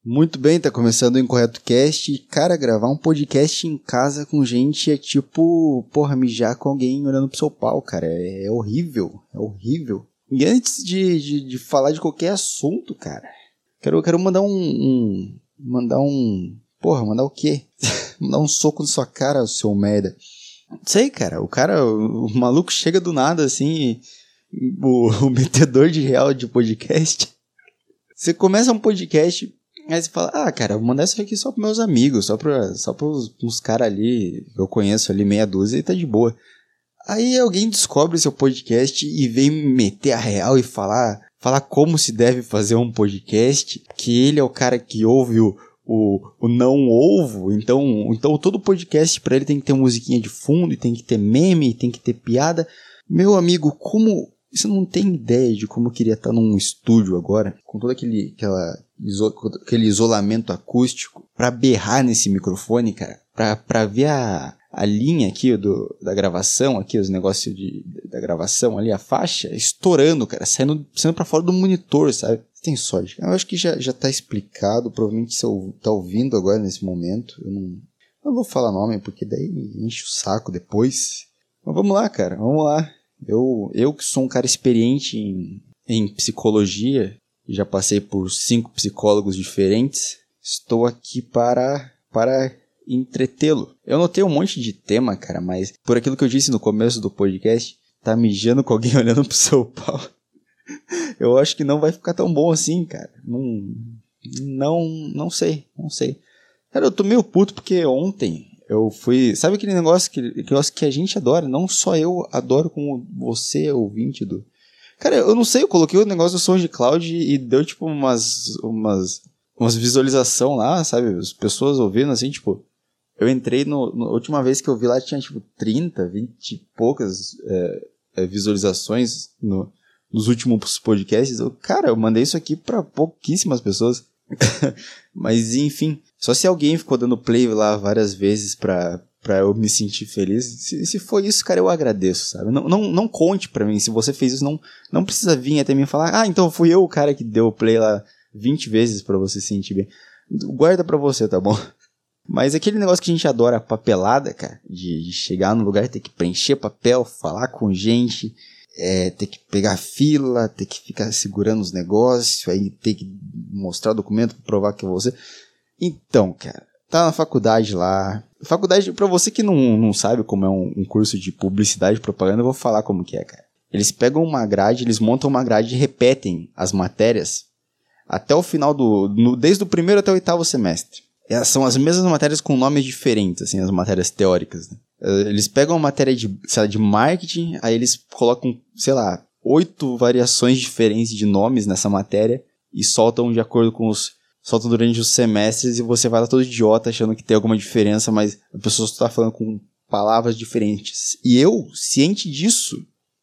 Muito bem, tá começando o Incorreto Cast. Cara, gravar um podcast em casa com gente é tipo, mijar com alguém olhando pro seu pau, cara. É horrível, é horrível. E antes de falar de qualquer assunto, cara, quero mandar mandar o quê? Mandar um soco na sua cara, seu merda. Não sei, cara, o maluco chega do nada, assim, o metedor de real de podcast. Você começa um podcast... Aí você fala, cara, vou mandar isso aqui só pros meus amigos, só pros caras ali, que eu conheço ali, meia dúzia, e tá de boa. Aí alguém descobre seu podcast e vem meter a real e falar como se deve fazer um podcast, que ele é o cara que ouve o não ovo, então todo podcast pra ele tem que ter musiquinha de fundo, e tem que ter meme, e tem que ter piada. Meu amigo, como... Você não tem ideia de como eu queria estar num estúdio agora, com todo aquele isolamento acústico, pra berrar nesse microfone, cara, pra ver a linha aqui da gravação, aqui os negócios da gravação ali, a faixa, estourando, cara, saindo pra fora do monitor, sabe? Você tem sorte. Eu acho que já tá explicado, provavelmente você tá ouvindo agora nesse momento. Eu não vou falar nome, porque daí enche o saco depois. Mas vamos lá, cara, vamos lá. Eu que sou um cara experiente em psicologia, já passei por 5 psicólogos diferentes, estou aqui para entretê-lo. Eu notei um monte de tema, cara, mas por aquilo que eu disse no começo do podcast, tá mijando com alguém olhando pro seu pau. Eu acho que não vai ficar tão bom assim, cara. Não sei. Cara, eu tô meio puto porque ontem... eu fui... Sabe aquele negócio que a gente adora? Não só eu adoro, como você, ouvinte do... Cara, eu não sei, eu coloquei o negócio do SoundCloud e deu tipo umas visualização lá, sabe? As pessoas ouvindo assim, tipo... Eu entrei na última vez que eu vi lá, tinha tipo 30, 20 e poucas visualizações nos últimos podcasts. Eu mandei isso aqui pra pouquíssimas pessoas. Mas enfim, só se alguém ficou dando play lá várias vezes pra eu me sentir feliz. Se for isso, cara, eu agradeço, sabe? Não conte pra mim. Se você fez isso, não precisa vir até mim e falar, então fui eu o cara que deu play lá 20 vezes pra você se sentir bem. Guarda pra você, tá bom? Mas aquele negócio que a gente adora, a papelada, cara, de chegar no lugar, ter que preencher papel, falar com gente... ter que pegar fila, ter que ficar segurando os negócios, aí ter que mostrar o documento pra provar que é você. Então, cara, tá na faculdade lá. Faculdade, pra você que não sabe como é um curso de publicidade e propaganda, eu vou falar como que é, cara. Eles pegam uma grade, eles montam uma grade e repetem as matérias até o final desde o primeiro até o 8º semestre. São as mesmas matérias com nomes diferentes, assim, as matérias teóricas, né? Eles pegam uma matéria de marketing, aí eles colocam, 8 variações diferentes de nomes nessa matéria e soltam de acordo com soltam durante os semestres, e você vai lá todo idiota achando que tem alguma diferença, mas a pessoa só tá falando com palavras diferentes. E eu, ciente disso,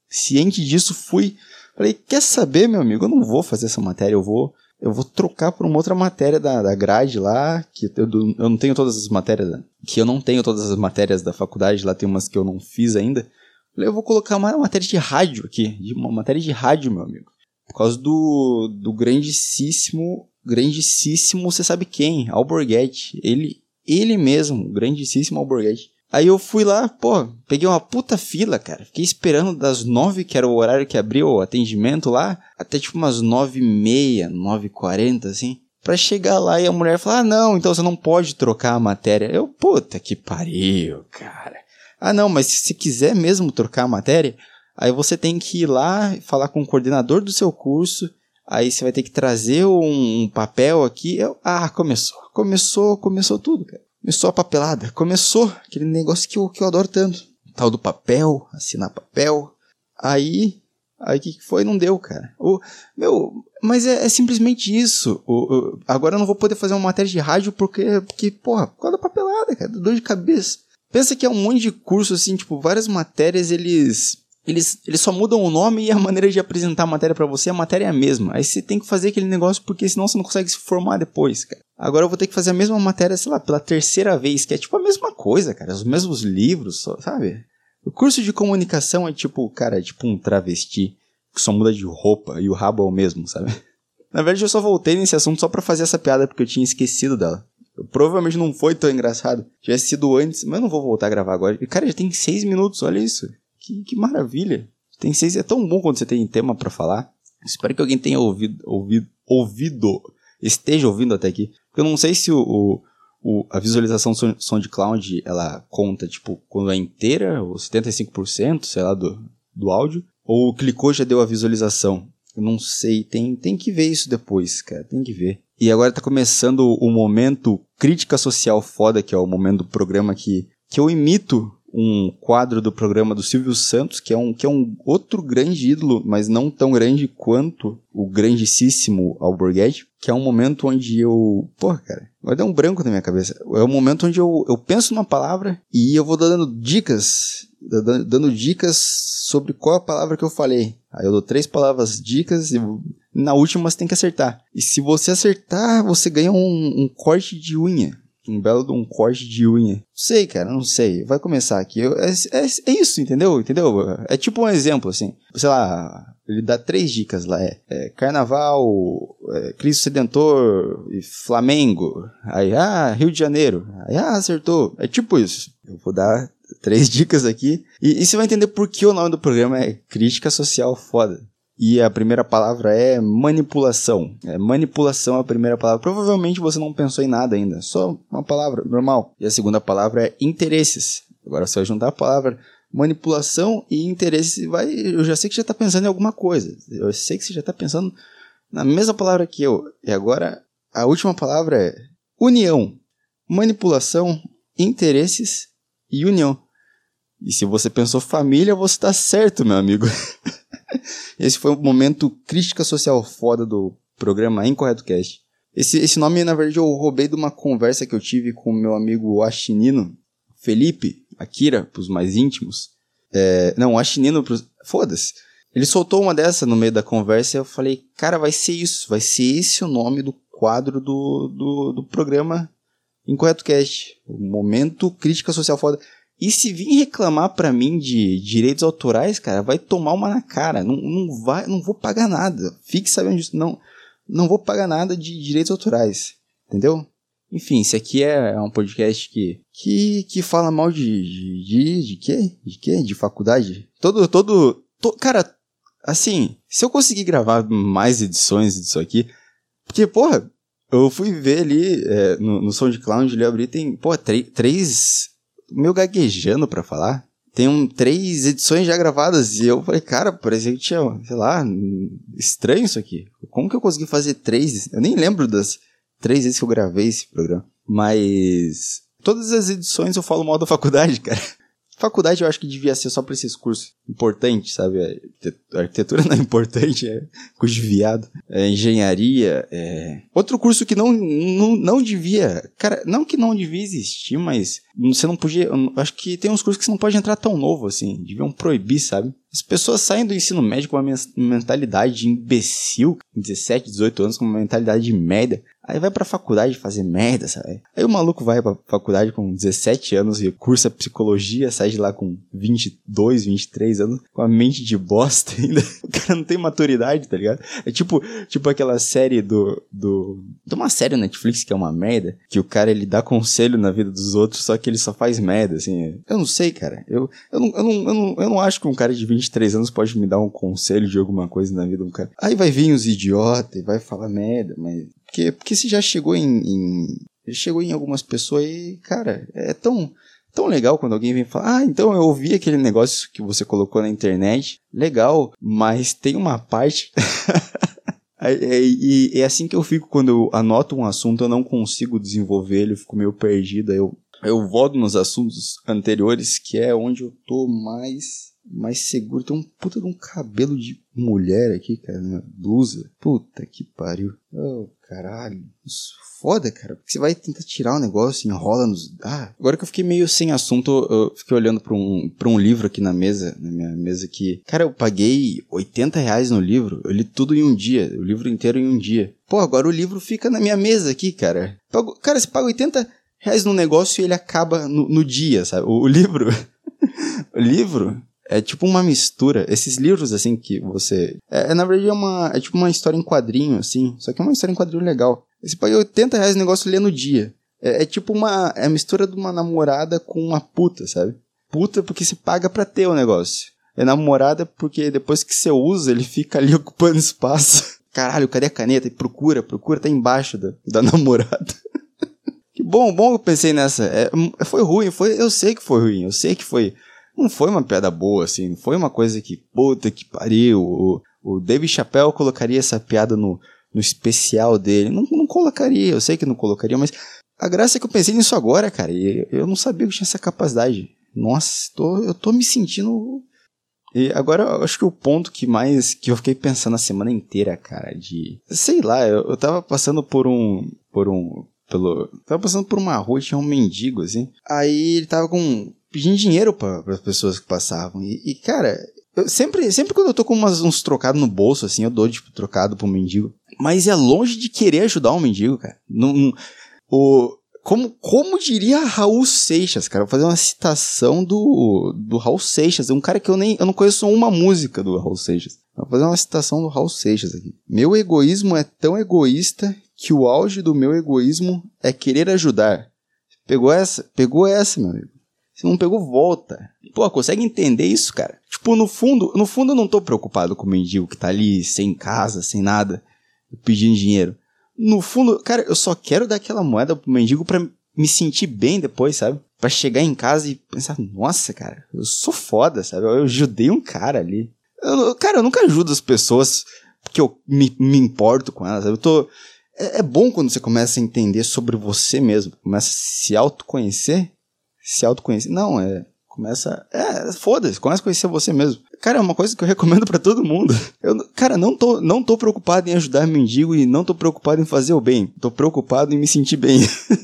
falei, quer saber, meu amigo, eu não vou fazer essa matéria, eu vou trocar por uma outra matéria da grade lá, que eu não tenho todas as matérias, da faculdade, lá tem umas que eu não fiz ainda. Eu vou colocar uma matéria de rádio aqui, uma matéria de rádio, meu amigo. Por causa do grandíssimo, você sabe quem? Alborguete. Ele mesmo, o grandíssimo Alborguete. Aí eu fui lá, peguei uma puta fila, cara. Fiquei esperando das 9, que era o horário que abriu o atendimento lá, até tipo umas 9h30, 9h40, assim. Pra chegar lá e a mulher falar, não, então você não pode trocar a matéria. Eu, puta que pariu, cara. Não, mas se você quiser mesmo trocar a matéria, aí você tem que ir lá e falar com o coordenador do seu curso, aí você vai ter que trazer um papel aqui. Começou tudo, cara. Começou a papelada, começou aquele negócio que eu adoro tanto. Tal do papel, assinar papel. Aí o que foi? Não deu, cara. Mas é simplesmente isso. Agora eu não vou poder fazer uma matéria de rádio porque por causa da papelada, cara, dor de cabeça. Pensa que é um monte de curso, assim, tipo, várias matérias, eles só mudam o nome e a maneira de apresentar a matéria pra você, a matéria é a mesma. Aí você tem que fazer aquele negócio porque senão você não consegue se formar depois, cara. Agora eu vou ter que fazer a mesma matéria, pela 3ª vez, que é tipo a mesma coisa, cara. Os mesmos livros, sabe? O curso de comunicação é tipo, cara, é tipo um travesti que só muda de roupa e o rabo é o mesmo, sabe? Na verdade, eu só voltei nesse assunto só pra fazer essa piada, porque eu tinha esquecido dela. Provavelmente não foi tão engraçado. Tivesse sido antes, mas eu não vou voltar a gravar agora. E, cara, já tem 6 minutos, olha isso. Que maravilha. Tem 6, é tão bom quando você tem tema pra falar. Espero que alguém tenha esteja ouvindo até aqui. Porque eu não sei se a visualização SoundCloud, ela conta, tipo, quando é inteira, ou 75%, sei lá, do áudio. Ou clicou e já deu a visualização. Eu não sei, tem que ver isso depois, cara, tem que ver. E agora tá começando o momento crítica social foda, que é o momento do programa que eu imito um quadro do programa do Silvio Santos, que é um outro grande ídolo, mas não tão grande quanto o grandíssimo Alborguete, que é um momento onde eu... Porra, cara, vai dar um branco na minha cabeça. É um momento onde eu penso numa palavra e eu vou dando dicas sobre qual é a palavra que eu falei. Aí eu dou 3 palavras dicas e na última você tem que acertar. E se você acertar, você ganha um corte de unha. Um belo de um corte de unha. Não sei, cara, não sei. Vai começar aqui. É isso, entendeu? É tipo um exemplo, assim. Sei lá, ele dá 3 dicas lá. Carnaval, Cristo Redentor e Flamengo. Aí, Rio de Janeiro. Aí, acertou. É tipo isso. Eu vou dar 3 dicas aqui. E você vai entender por que o nome do programa é Crítica Social Foda. E a primeira palavra é manipulação. Manipulação é a primeira palavra. Provavelmente você não pensou em nada ainda. Só uma palavra normal. E a segunda palavra é interesses. Agora você vai juntar a palavra manipulação e interesses. Eu já sei que você já está pensando em alguma coisa. Eu sei que você já está pensando na mesma palavra que eu. E agora a última palavra é união. Manipulação, interesses e união. E se você pensou família, você está certo, meu amigo. Esse foi o momento crítica social foda do programa Incorreto Cast. Esse nome, na verdade, eu roubei de uma conversa que eu tive com o meu amigo Achinino, Felipe, Akira, pros mais íntimos. Não, Achinino pros... Foda-se. Ele soltou uma dessa no meio da conversa e eu falei, cara, vai ser isso. Vai ser esse o nome do quadro do programa Incorreto Cast. O momento crítica social foda. E se vir reclamar pra mim de direitos autorais, cara, vai tomar uma na cara. Não vou pagar nada. Fique sabendo disso. Não vou pagar nada de direitos autorais. Entendeu? Enfim, esse aqui é um podcast que fala mal de quê? De quê? De faculdade? Cara, assim, se eu conseguir gravar mais edições disso aqui... Porque, porra, eu fui ver ali no SoundCloud, ele abri, tem, porra, 3... meio gaguejando pra falar. Tem 3 edições já gravadas. E eu falei, cara, parecia que tinha, sei lá, estranho isso aqui. Como que eu consegui fazer 3? Eu nem lembro das 3 vezes que eu gravei esse programa. Mas todas as edições eu falo mal da faculdade, cara. Faculdade eu acho que devia ser só pra esses cursos importantes, sabe? A arquitetura não é importante, é curso de viado. Engenharia, outro curso que não devia... Cara, não que não devia existir, mas você não podia... Acho que tem uns cursos que você não pode entrar tão novo, assim. Deviam proibir, sabe? As pessoas saem do ensino médio com uma mentalidade de imbecil, 17, 18 anos, com uma mentalidade de merda. Aí vai pra faculdade fazer merda, sabe? Aí o maluco vai pra faculdade com 17 anos e cursa psicologia, sai de lá com 22, 23 anos, com a mente de bosta ainda. O cara não tem maturidade, tá ligado? É tipo aquela série de uma série Netflix que é uma merda, que o cara, ele dá conselho na vida dos outros, só que ele só faz merda, assim. Eu não sei, cara. Eu não acho que um cara de 23 anos pode me dar um conselho de alguma coisa na vida do cara. Aí vai vir os idiotas e vai falar merda, mas... Porque se já chegou em algumas pessoas e, cara, é tão legal quando alguém vem falar, então eu ouvi aquele negócio que você colocou na internet, legal, mas tem uma parte... E é assim que eu fico quando eu anoto um assunto, eu não consigo desenvolver ele, eu fico meio perdido, eu volto nos assuntos anteriores, que é onde eu tô mais seguro. Tem um puta de um cabelo de mulher aqui, cara, na blusa. Puta que pariu. Oh, caralho. Isso foda, cara. Porque você vai tentar tirar um negócio, enrola nos... Agora que eu fiquei meio sem assunto, eu fiquei olhando pra um livro aqui na minha mesa aqui. Cara, eu paguei R$80 no livro. Eu li tudo em um dia. O livro inteiro em um dia. Pô, agora o livro fica na minha mesa aqui, cara. Cara, você paga R$80 no negócio e ele acaba no dia, sabe? O livro... O livro... É tipo uma mistura. Esses livros, assim, que você... na verdade, é tipo uma história em quadrinho, assim. Só que é uma história em quadrinho legal. Você paga R$80 o negócio e lê no dia. É tipo a mistura de uma namorada com uma puta, sabe? Puta porque se paga pra ter o negócio. É namorada porque depois que você usa, ele fica ali ocupando espaço. Caralho, cadê a caneta? E procura, tá embaixo da namorada. Que bom que eu pensei nessa. Foi ruim, eu sei que foi ruim, eu sei que foi... Não foi uma piada boa, assim, não foi uma coisa que, puta que pariu, o Dave Chappelle colocaria essa piada no especial dele. Não colocaria, eu sei que não colocaria, mas a graça é que eu pensei nisso agora, cara, e eu não sabia que eu tinha essa capacidade. Nossa, eu tô me sentindo... E agora eu acho que o ponto que eu fiquei pensando a semana inteira, cara, sei lá, eu tava passando tava passando por uma rua e tinha um mendigo, assim. Aí ele tava pedindo dinheiro para as pessoas que passavam. E cara, sempre quando eu tô com uns trocados no bolso, assim, eu dou, tipo, trocado pro mendigo. Mas é longe de querer ajudar um mendigo, cara. Como diria Raul Seixas, cara, vou fazer uma citação do Raul Seixas, um cara que eu não conheço uma música do Raul Seixas. Vou fazer uma citação do Raul Seixas aqui. Meu egoísmo é tão egoísta que o auge do meu egoísmo é querer ajudar. Pegou essa, meu amigo? Se não pegou, volta. Pô, consegue entender isso, cara? Tipo, no fundo eu não tô preocupado com o mendigo que tá ali sem casa, sem nada, pedindo dinheiro. No fundo, cara, eu só quero dar aquela moeda pro mendigo pra me sentir bem depois, sabe? Pra chegar em casa e pensar, nossa, cara, eu sou foda, sabe? Eu ajudei um cara ali. Eu nunca ajudo as pessoas porque eu me importo com elas, sabe? É bom quando você começa a entender sobre você mesmo, começa a se autoconhecer. Não, foda-se, começa a conhecer você mesmo. Cara, é uma coisa que eu recomendo pra todo mundo. Cara, não tô preocupado em ajudar mendigo e não tô preocupado em fazer o bem. Tô preocupado em me sentir bem.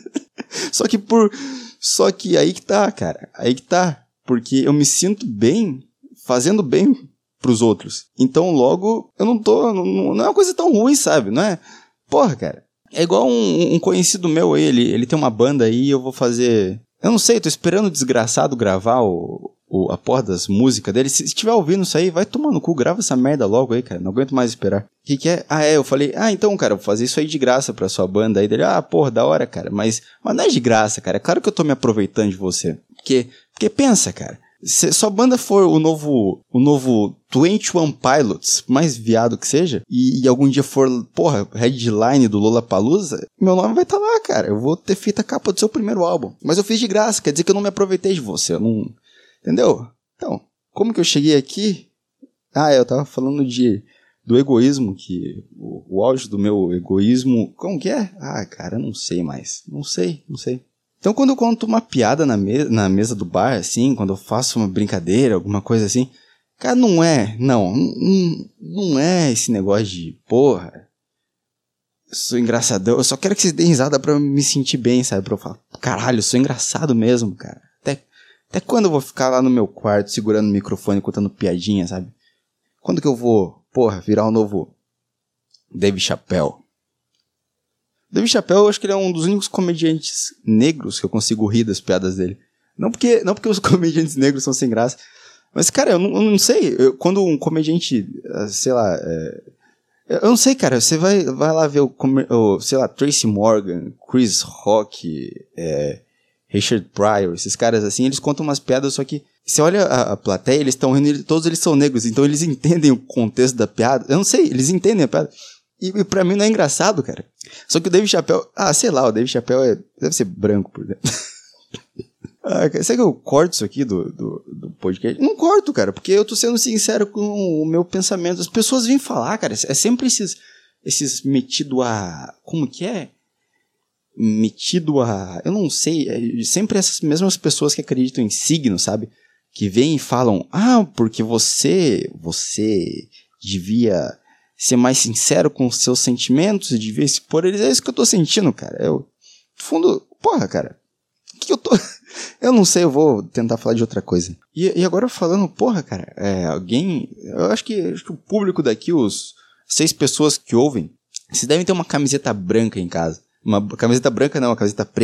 Só que aí que tá, cara. Aí que tá. Porque eu me sinto bem fazendo bem pros outros. Então, logo, eu não é uma coisa tão ruim, sabe? Não é? Porra, cara. É igual um conhecido meu aí, ele tem uma banda aí e eu vou fazer... Eu não sei, tô esperando o desgraçado gravar a porra das músicas dele. Se estiver ouvindo isso aí, vai tomar no cu, grava essa merda logo aí, cara. Não aguento mais esperar. O que é? Eu falei, então, cara, vou fazer isso aí de graça pra sua banda aí dele. Porra, da hora, cara. Mas não é de graça, cara. É claro que eu tô me aproveitando de você. Porque pensa, cara. Se sua banda for o novo 21 Pilots, mais viado que seja, e algum dia for, porra, headline do Lollapalooza, meu nome vai estar lá, cara. Eu vou ter feito a capa do seu primeiro álbum. Mas eu fiz de graça, quer dizer que eu não me aproveitei de você. Eu não... Entendeu? Então, como que eu cheguei aqui? Eu tava falando do egoísmo, que o auge do meu egoísmo... Como que é? Cara, não sei mais. Não sei. Então, quando eu conto uma piada na mesa do bar, assim, quando eu faço uma brincadeira, alguma coisa assim, cara, não é esse negócio de, porra, eu sou engraçadão, eu só quero que vocês deem risada pra eu me sentir bem, sabe? Pra eu falar, caralho, eu sou engraçado mesmo, cara. Até quando eu vou ficar lá no meu quarto segurando o microfone, contando piadinha, sabe? Quando que eu vou, porra, virar o novo Dave Chappelle? Dave Chappelle, eu acho que ele é um dos únicos comediantes negros que eu consigo rir das piadas dele. Não porque os comediantes negros são sem graça, mas, cara, eu não sei. Quando um comediante, sei lá... eu não sei, cara. Você vai lá ver sei lá, Tracy Morgan, Chris Rock, Richard Pryor, esses caras assim, eles contam umas piadas, só que você olha a plateia, eles estão rindo, todos eles são negros, então eles entendem o contexto da piada. Eu não sei, eles entendem a piada. E pra mim não é engraçado, cara. Só que o Dave Chappelle... sei lá, o Dave Chappelle deve ser branco por dentro. Será que eu corto isso aqui do podcast? Não corto, cara, porque eu tô sendo sincero com o meu pensamento. As pessoas vêm falar, cara, é sempre esses metido a... Como que é? Metido a... Eu não sei, sempre essas mesmas pessoas que acreditam em signo, sabe? Que vêm e falam, porque você devia... ser mais sincero com os seus sentimentos e devia expor eles. É isso que eu tô sentindo, cara. No fundo, porra, cara. O que eu tô... Eu não sei, eu vou tentar falar de outra coisa. E agora falando, porra, cara, alguém... Eu acho que o público daqui, os 6 pessoas que ouvem, vocês devem ter uma camiseta branca em casa. Uma camiseta branca não, uma camiseta preta.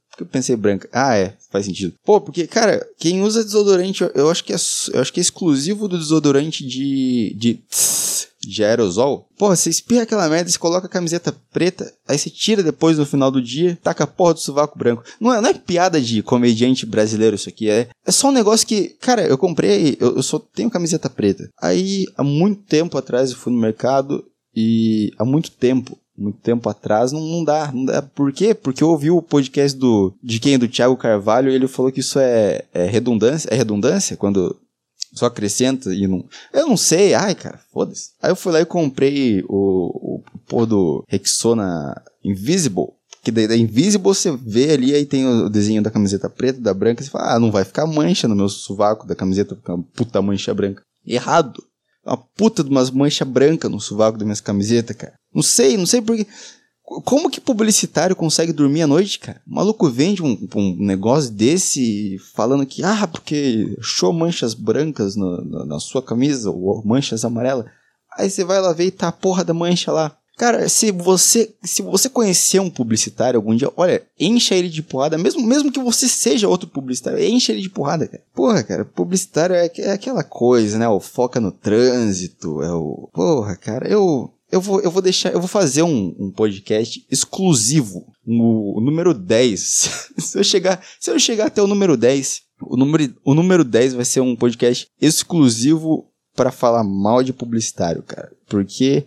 Por que eu pensei branca? Ah, faz sentido. Pô, porque, cara, quem usa desodorante, eu acho que é exclusivo do desodorante de aerosol. Porra, você espirra aquela merda, você coloca a camiseta preta, aí você tira depois no final do dia, taca a porra do sovaco branco. Não é piada de comediante brasileiro isso aqui, é só um negócio que, cara, eu comprei, eu só tenho camiseta preta. Aí, há muito tempo atrás eu fui no mercado e há muito tempo atrás, não dá. Por quê? Porque eu ouvi o podcast do Thiago Carvalho e ele falou que isso é redundância. É redundância? Quando só acrescenta e não... Eu não sei. Ai, cara, foda-se. Aí eu fui lá e comprei o pôr do Rexona Invisible. Que da Invisible você vê ali, aí tem o desenho da camiseta preta, da branca. Você fala, não vai ficar mancha no meu sovaco da camiseta, ficar uma puta mancha branca. Errado. Uma puta de umas manchas brancas no sovaco das minhas camisetas, cara. Não sei porque... Como que publicitário consegue dormir à noite, cara? O maluco vende um negócio desse falando que... porque achou manchas brancas na sua camisa, ou manchas amarelas. Aí você vai lá ver e tá a porra da mancha lá. Cara, se você conhecer um publicitário algum dia, olha, encha ele de porrada, mesmo que você seja outro publicitário, encha ele de porrada, cara. Porra, cara, publicitário é aquela coisa, né? O foca no trânsito, Porra, cara, eu vou fazer um podcast exclusivo, o número 10. Se eu chegar até o número 10, o número 10 vai ser um podcast exclusivo para falar mal de publicitário, cara. Porque,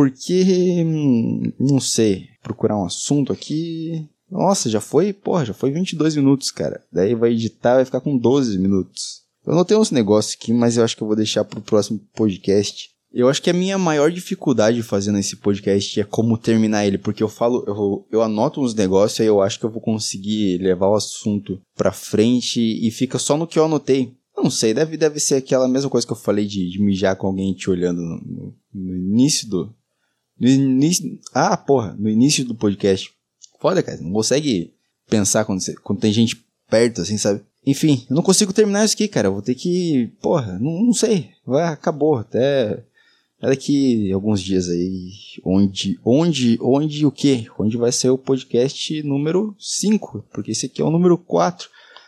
não sei, procurar um assunto aqui... Nossa, já foi 22 minutos, cara. Daí vai editar, vai ficar com 12 minutos. Eu não tenho uns negócios aqui, mas eu acho que eu vou deixar pro próximo podcast. Eu acho que a minha maior dificuldade fazendo esse podcast é como terminar ele, porque eu anoto uns negócios e eu acho que eu vou conseguir levar o assunto pra frente e fica só no que eu anotei. Eu não sei, deve ser aquela mesma coisa que eu falei de mijar com alguém te olhando no início do... No início do podcast. Foda, cara, não consegue pensar quando tem gente perto, assim, sabe? Enfim, eu não consigo terminar isso aqui, cara, eu vou ter que... não sei, acabou, até daqui alguns dias aí, onde o quê? Onde vai ser o podcast número 5, porque esse aqui é o número 4.